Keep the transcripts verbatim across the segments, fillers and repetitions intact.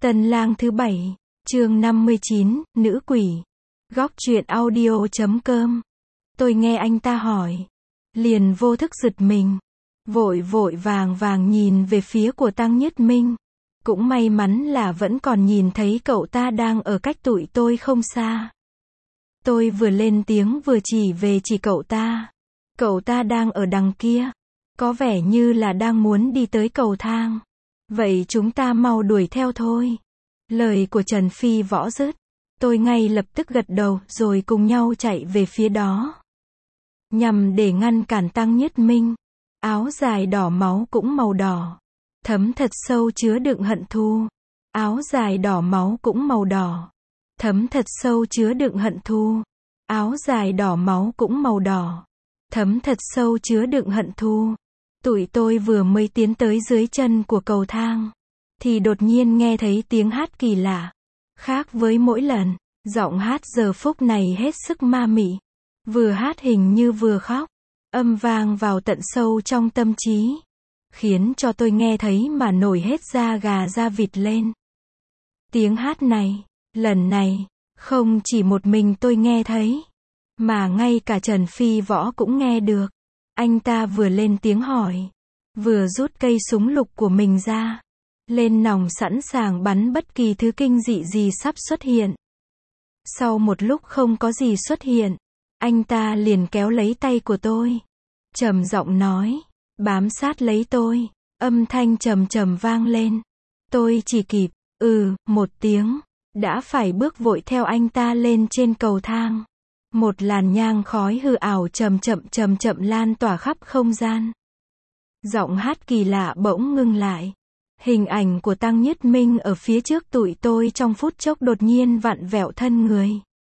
Tân lang thứ bảy, chương năm mươi chín, nữ quỷ. Góc truyện audio chấm com. Tôi nghe anh ta hỏi. Liền vô thức giật mình. Vội vội vàng vàng nhìn về phía của Tăng Nhất Minh. Cũng may mắn là vẫn còn nhìn thấy cậu ta đang ở cách tụi tôi không xa. Tôi vừa lên tiếng vừa chỉ về chỉ cậu ta. Cậu ta đang ở đằng kia. Có vẻ như là đang muốn đi tới cầu thang. Vậy chúng ta mau đuổi theo thôi. Lời của Trần Phi Võ dứt. Tôi ngay lập tức gật đầu rồi cùng nhau chạy về phía đó. Nhằm để ngăn cản Tăng Nhất Minh. Áo dài đỏ máu cũng màu đỏ. Thấm thật sâu chứa đựng hận thù. Áo dài đỏ máu cũng màu đỏ. Thấm thật sâu chứa đựng hận thù. Áo dài đỏ máu cũng màu đỏ. Thấm thật sâu chứa đựng hận thù. Tụi tôi vừa mới tiến tới dưới chân của cầu thang. Thì đột nhiên nghe thấy tiếng hát kỳ lạ. Khác với mỗi lần, giọng hát giờ phút này hết sức ma mị. Vừa hát hình như vừa khóc. Âm vang vào tận sâu trong tâm trí. Khiến cho tôi nghe thấy mà nổi hết da gà da vịt lên. Tiếng hát này, lần này, không chỉ một mình tôi nghe thấy. Mà ngay cả Trần Phi Võ cũng nghe được. Anh ta vừa lên tiếng hỏi. Vừa rút cây súng lục của mình ra. Lên nòng sẵn sàng bắn bất kỳ thứ kinh dị gì sắp xuất hiện. Sau một lúc không có gì xuất hiện. Anh ta liền kéo lấy tay của tôi. Trầm giọng nói. Bám sát lấy tôi. Âm thanh trầm trầm vang lên. Tôi chỉ kịp. Ừ, một tiếng. Đã phải bước vội theo anh ta lên trên cầu thang. Một làn nhang khói hư ảo chậm chậm chậm chậm lan tỏa khắp không gian. Giọng hát kỳ lạ bỗng ngưng lại. Hình ảnh của Tăng Nhất Minh ở phía trước tụi tôi trong phút chốc đột nhiên vặn vẹo thân người.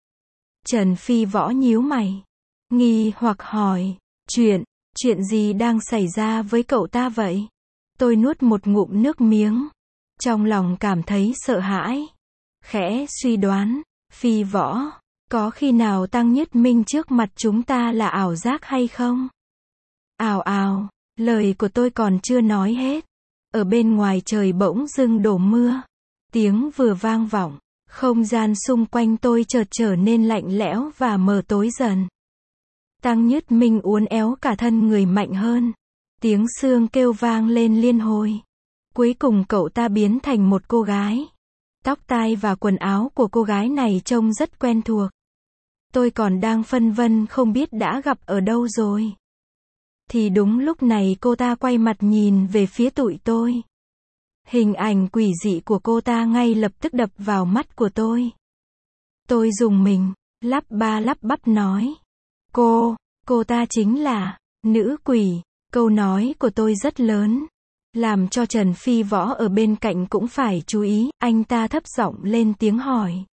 Trần Phi Võ nhíu mày. Nghi hoặc hỏi. Chuyện, chuyện gì đang xảy ra với cậu ta vậy? Tôi nuốt một ngụm nước miếng. Trong lòng cảm thấy sợ hãi. Khẽ suy đoán. Phi Võ. Có khi nào Tăng Nhất Minh trước mặt chúng ta là ảo giác hay không? Ào ào, lời của tôi còn chưa nói hết. Ở bên ngoài trời bỗng dưng đổ mưa. Tiếng vừa vang vọng, không gian xung quanh tôi chợt trở nên lạnh lẽo và mờ tối dần. Tăng Nhất Minh uốn éo cả thân người mạnh hơn. Tiếng xương kêu vang lên liên hồi. Cuối cùng cậu ta biến thành một cô gái. Tóc tai và quần áo của cô gái này trông rất quen thuộc. Tôi còn đang phân vân không biết đã gặp ở đâu rồi. Thì đúng lúc này cô ta quay mặt nhìn về phía tụi tôi. Hình ảnh quỷ dị của cô ta ngay lập tức đập vào mắt của tôi. Tôi rùng mình, lắp ba lắp bắp nói. Cô, cô ta chính là, nữ quỷ. Câu nói của tôi rất lớn. Làm cho Trần Phi Võ ở bên cạnh cũng phải chú ý, anh ta thấp giọng lên tiếng hỏi.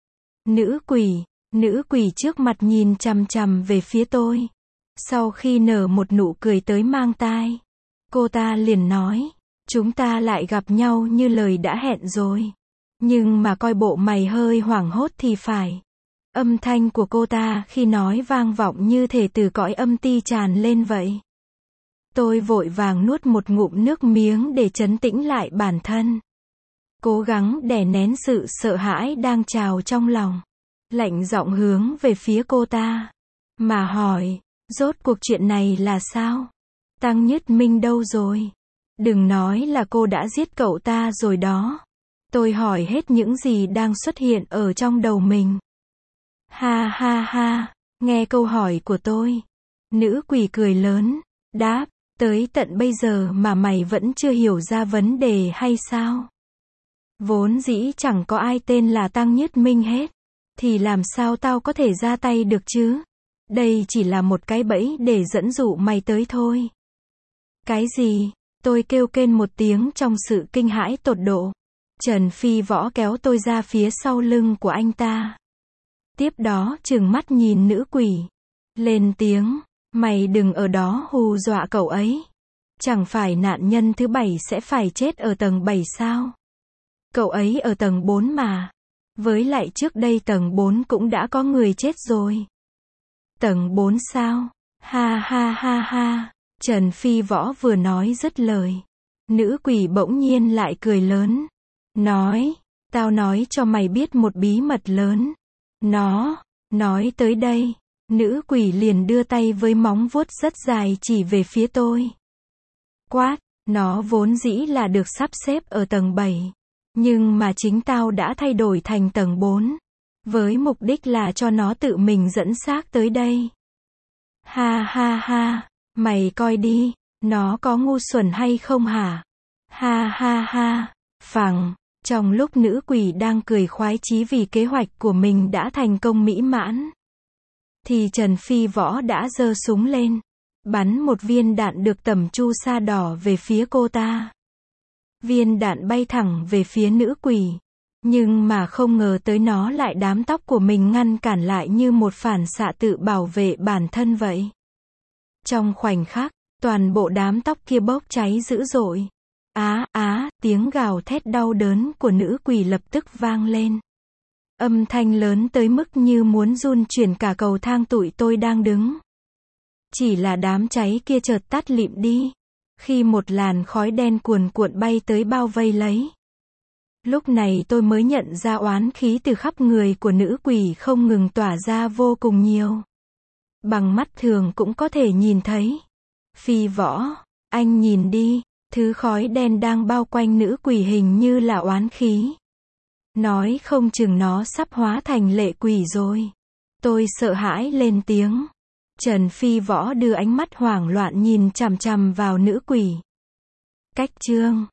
Nữ quỷ, nữ quỷ trước mặt nhìn chằm chằm về phía tôi. Sau khi nở một nụ cười tới mang tai, cô ta liền nói, chúng ta lại gặp nhau như lời đã hẹn rồi. Nhưng mà coi bộ mày hơi hoảng hốt thì phải. Âm thanh của cô ta khi nói vang vọng như thể từ cõi âm ti tràn lên vậy. Tôi vội vàng nuốt một ngụm nước miếng để trấn tĩnh lại bản thân. Cố gắng đè nén sự sợ hãi đang trào trong lòng. Lạnh giọng hướng về phía cô ta. Mà hỏi, rốt cuộc chuyện này là sao? Tăng Nhất Minh đâu rồi? Đừng nói là cô đã giết cậu ta rồi đó. Tôi hỏi hết những gì đang xuất hiện ở trong đầu mình. Ha ha ha, nghe câu hỏi của tôi. Nữ quỷ cười lớn, đáp, tới tận bây giờ mà mày vẫn chưa hiểu ra vấn đề hay sao? Vốn dĩ chẳng có ai tên là Tăng Nhất Minh hết. Thì làm sao tao có thể ra tay được chứ? Đây chỉ là một cái bẫy để dẫn dụ mày tới thôi. Cái gì? Tôi kêu kên một tiếng trong sự kinh hãi tột độ. Trần Phi Võ kéo tôi ra phía sau lưng của anh ta. Tiếp đó trừng mắt nhìn nữ quỷ. Lên tiếng, mày đừng ở đó hù dọa cậu ấy. Chẳng phải nạn nhân thứ bảy sẽ phải chết ở tầng bảy sao? Cậu ấy ở tầng bốn mà. Với lại trước đây tầng bốn cũng đã có người chết rồi. Tầng bốn sao? Ha ha ha ha. Trần Phi Võ vừa nói dứt lời. Nữ quỷ bỗng nhiên lại cười lớn. Nói, Tao nói cho mày biết một bí mật lớn. Nó, nói tới đây, nữ quỷ liền đưa tay với móng vuốt rất dài chỉ về phía tôi. Quát, nó vốn dĩ là được sắp xếp ở tầng bảy. Nhưng mà chính tao đã thay đổi thành tầng bốn. Với mục đích là cho nó tự mình dẫn xác tới đây. Ha ha ha, mày coi đi, nó có ngu xuẩn hay không hả? Ha ha ha, phẳng. Trong lúc nữ quỷ đang cười khoái chí vì kế hoạch của mình đã thành công mỹ mãn, thì Trần Phi Võ đã giơ súng lên, bắn một viên đạn được tẩm chu sa đỏ về phía cô ta. Viên đạn bay thẳng về phía nữ quỷ, nhưng mà không ngờ tới nó lại đám tóc của mình ngăn cản lại như một phản xạ tự bảo vệ bản thân vậy. Trong khoảnh khắc, toàn bộ đám tóc kia bốc cháy dữ dội. Á á, tiếng gào thét đau đớn của nữ quỷ lập tức vang lên. Âm thanh lớn tới mức như muốn run chuyển cả cầu thang tụi tôi đang đứng. Chỉ là đám cháy kia chợt tắt lịm đi, khi một làn khói đen cuồn cuộn bay tới bao vây lấy. Lúc này tôi mới nhận ra oán khí từ khắp người của nữ quỷ không ngừng tỏa ra vô cùng nhiều. Bằng mắt thường cũng có thể nhìn thấy. Phi Võ, anh nhìn đi, thứ khói đen đang bao quanh nữ quỷ hình như là oán khí. Nói không chừng nó sắp hóa thành lệ quỷ rồi. Tôi sợ hãi lên tiếng. Trần Phi Võ đưa ánh mắt hoảng loạn nhìn chằm chằm vào nữ quỷ. Cách chương